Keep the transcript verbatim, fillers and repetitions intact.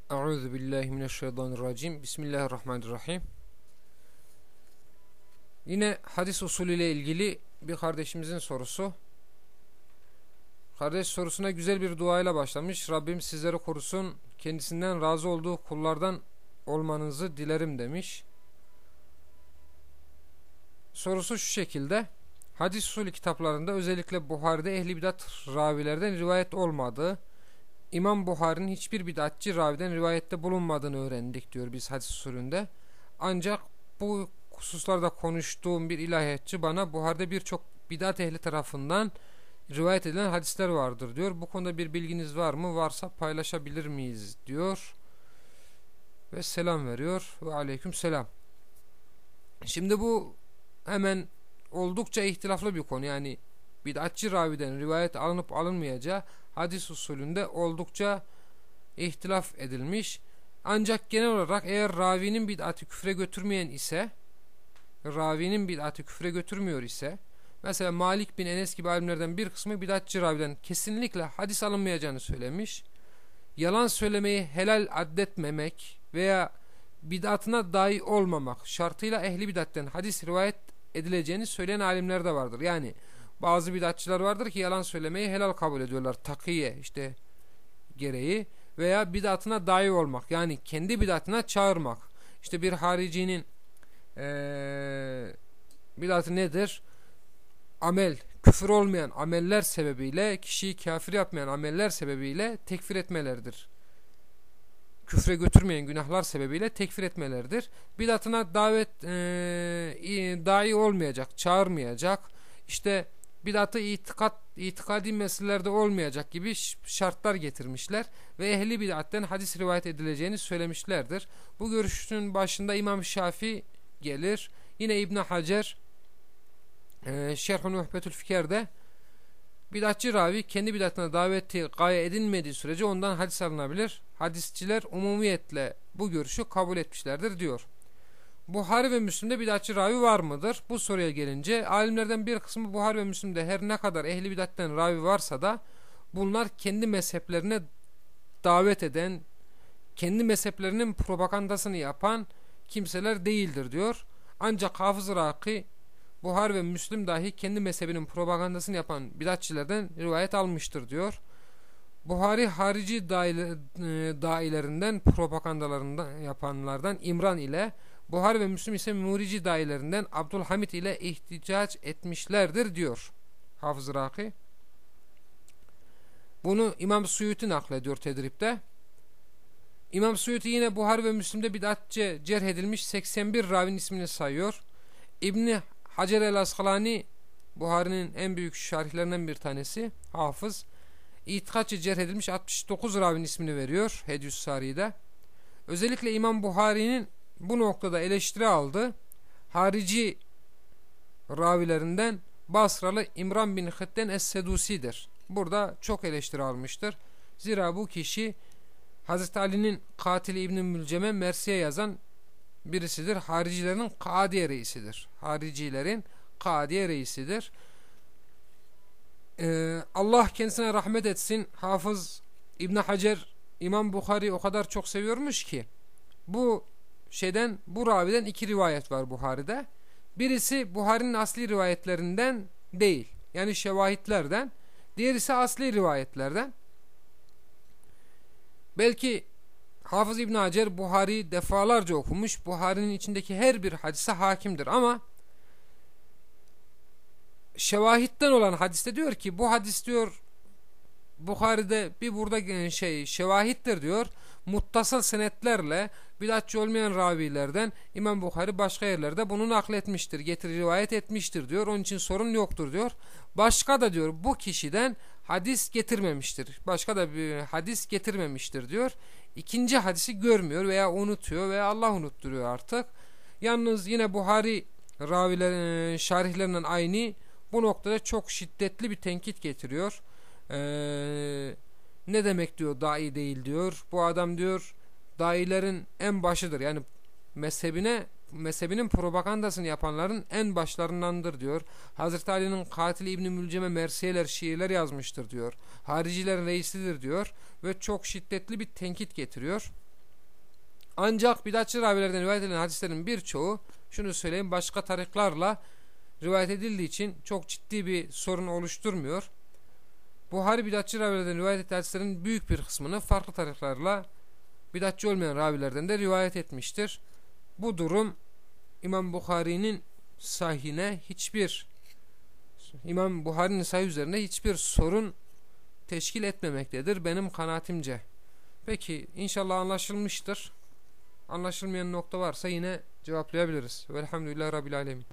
Euzu billahi mineşşeytanirracim. Bismillahirrahmanirrahim. Yine hadis usulü ile ilgili bir kardeşimizin sorusu. Kardeş sorusuna güzel bir duayla başlamış. Rabbim sizleri korusun, kendisinden razı olduğu kullardan olmanızı dilerim demiş. Sorusu şu şekilde: hadis usulü kitaplarında, özellikle Buhari'de ehli bidat ravilerden rivayet olmadığı, İmam Buhari'nin hiçbir bidatçı raviden rivayette bulunmadığını öğrendik diyor biz hadis usulünde. Ancak bu hususlarda konuştuğum bir ilahiyatçı bana Buhari'de birçok bidat ehli tarafından rivayet edilen hadisler vardır diyor. Bu konuda bir bilginiz var mı? Varsa paylaşabilir miyiz diyor. Ve selam veriyor. Ve aleyküm selam. Şimdi bu hemen oldukça ihtilaflı bir konu. Yani bidatçı raviden rivayet alınıp alınmayacağı hadis usulünde oldukça ihtilaf edilmiş. Ancak genel olarak eğer ravinin bid'ati küfre götürmeyen ise, ravinin bid'ati küfre götürmüyor ise, mesela Malik bin Enes gibi alimlerden bir kısmı bidatçı raviden kesinlikle hadis alınmayacağını söylemiş. Yalan söylemeyi helal addetmemek veya bid'atına dahi olmamak şartıyla ehli bidatten hadis rivayet edileceğini söyleyen alimler de vardır. Yani bazı bidatçılar vardır ki yalan söylemeyi helal kabul ediyorlar. Takiye işte gereği veya bidatına dahi olmak. Yani kendi bidatına çağırmak. İşte bir haricinin ee, bidatı nedir? Amel, küfür olmayan ameller sebebiyle, kişiyi kafir yapmayan ameller sebebiyle tekfir etmeleridir. Küfre götürmeyen günahlar sebebiyle tekfir etmeleridir. Bidatına davet ee, dahi olmayacak, çağırmayacak. İşte bidatı itikat, itikadi meselelerde olmayacak gibi şartlar getirmişler ve ehli bidatten hadis rivayet edileceğini söylemişlerdir. Bu görüşün başında İmam Şafii gelir. Yine İbn Hacer e, Şerh-i Nuhbetül Fiker'de bidatçı ravi kendi bidatına daveti gaye edilmediği sürece ondan hadis alınabilir. Hadisçiler umumiyetle bu görüşü kabul etmişlerdir diyor. Buhari ve Müslim'de bidatçı ravi var mıdır? Bu soruya gelince alimlerden bir kısmı Buhari ve Müslim'de her ne kadar ehli bidatten ravi varsa da bunlar kendi mezheplerine davet eden, kendi mezheplerinin propagandasını yapan kimseler değildir diyor. Ancak Hafız Iraki Buhari ve Müslim dahi kendi mezhebinin propagandasını yapan bidatçilerden rivayet almıştır diyor. Buhari harici dailerinden, propagandalarından yapanlardan İmran ile, Buhari ve Müslim ise Murici dailerinden Abdülhamid ile ihticac etmişlerdir diyor Hafız Iraki. Bunu İmam Suyuti naklediyor Tedrib'de. İmam Suyuti yine Buhari ve Müslim'de bid'atçı cerh edilmiş seksen bir ravinin ismini sayıyor. İbni Hacer el-Askalani, Buhari'nin en büyük şarihlerinden bir tanesi, hafız, İtikatçı cerh edilmiş altmış dokuz ravinin ismini veriyor Hedyüs Sari'de. Özellikle İmam Buhari'nin bu noktada eleştiri aldı. Harici ravilerinden Basralı İmran bin Hıtten Es-Sedusi'dir. Burada çok eleştiri almıştır. Zira bu kişi Hazreti Ali'nin katili İbn-i Mülcem'e Mersiye yazan birisidir. Haricilerin Kadiye reisidir. Haricilerin Kadiye reisidir. Ee, Allah kendisine rahmet etsin. Hafız İbn Hacer İmam Buhari o kadar çok seviyormuş ki bu şeyden, bu raviden iki rivayet var Buhari'de. Birisi Buhari'nin asli rivayetlerinden değil, yani şevahitlerden. Diğeri ise asli rivayetlerden. Belki Hafız İbn Hacer Buhari'yi defalarca okumuş, Buhari'nin içindeki her bir hadise hakimdir ama şevahitten olan hadiste diyor ki bu hadis diyor Buhari'de bir burada şey şevahittir diyor. Muttasıl senetlerle bidatçı olmayan ravilerden İmam Buhari başka yerlerde bunu nakletmiştir, getir rivayet etmiştir diyor. Onun için sorun yoktur diyor. Başka da diyor bu kişiden hadis getirmemiştir. Başka da bir hadis getirmemiştir diyor. İkinci hadisi görmüyor veya unutuyor veya Allah unutturuyor artık. Yalnız yine Buhari ravilerin şarihlerinden aynı bu noktada çok şiddetli bir tenkit getiriyor. Ee, ne demek diyor dai değil diyor. Bu adam diyor dailerin en başıdır. Yani mezhebine, mezhebinin propagandasını yapanların en başlarındandır diyor. Hazreti Ali'nin katili İbn-i Mülcem'e mersiyeler, şiirler yazmıştır diyor. Haricilerin reisidir diyor. Ve çok şiddetli bir tenkit getiriyor. Ancak bidatçı ravilerden rivayet edilen hadislerin birçoğu, şunu söyleyeyim, başka tariklarla rivayet edildiği için çok ciddi bir sorun oluşturmuyor. Buhari bidatçı ravilerden rivayet ettiği hadislerin büyük bir kısmını farklı tariklarla bidatçı olmayan ravilerden de rivayet etmiştir. Bu durum İmam Buhari'nin sahihine hiçbir İmam Buhari'nin sahih üzerinde hiçbir sorun teşkil etmemektedir benim kanaatimce. Peki inşallah anlaşılmıştır. Anlaşılmayan nokta varsa yine cevaplayabiliriz. Velhamdülillahi Rabbil Alemin.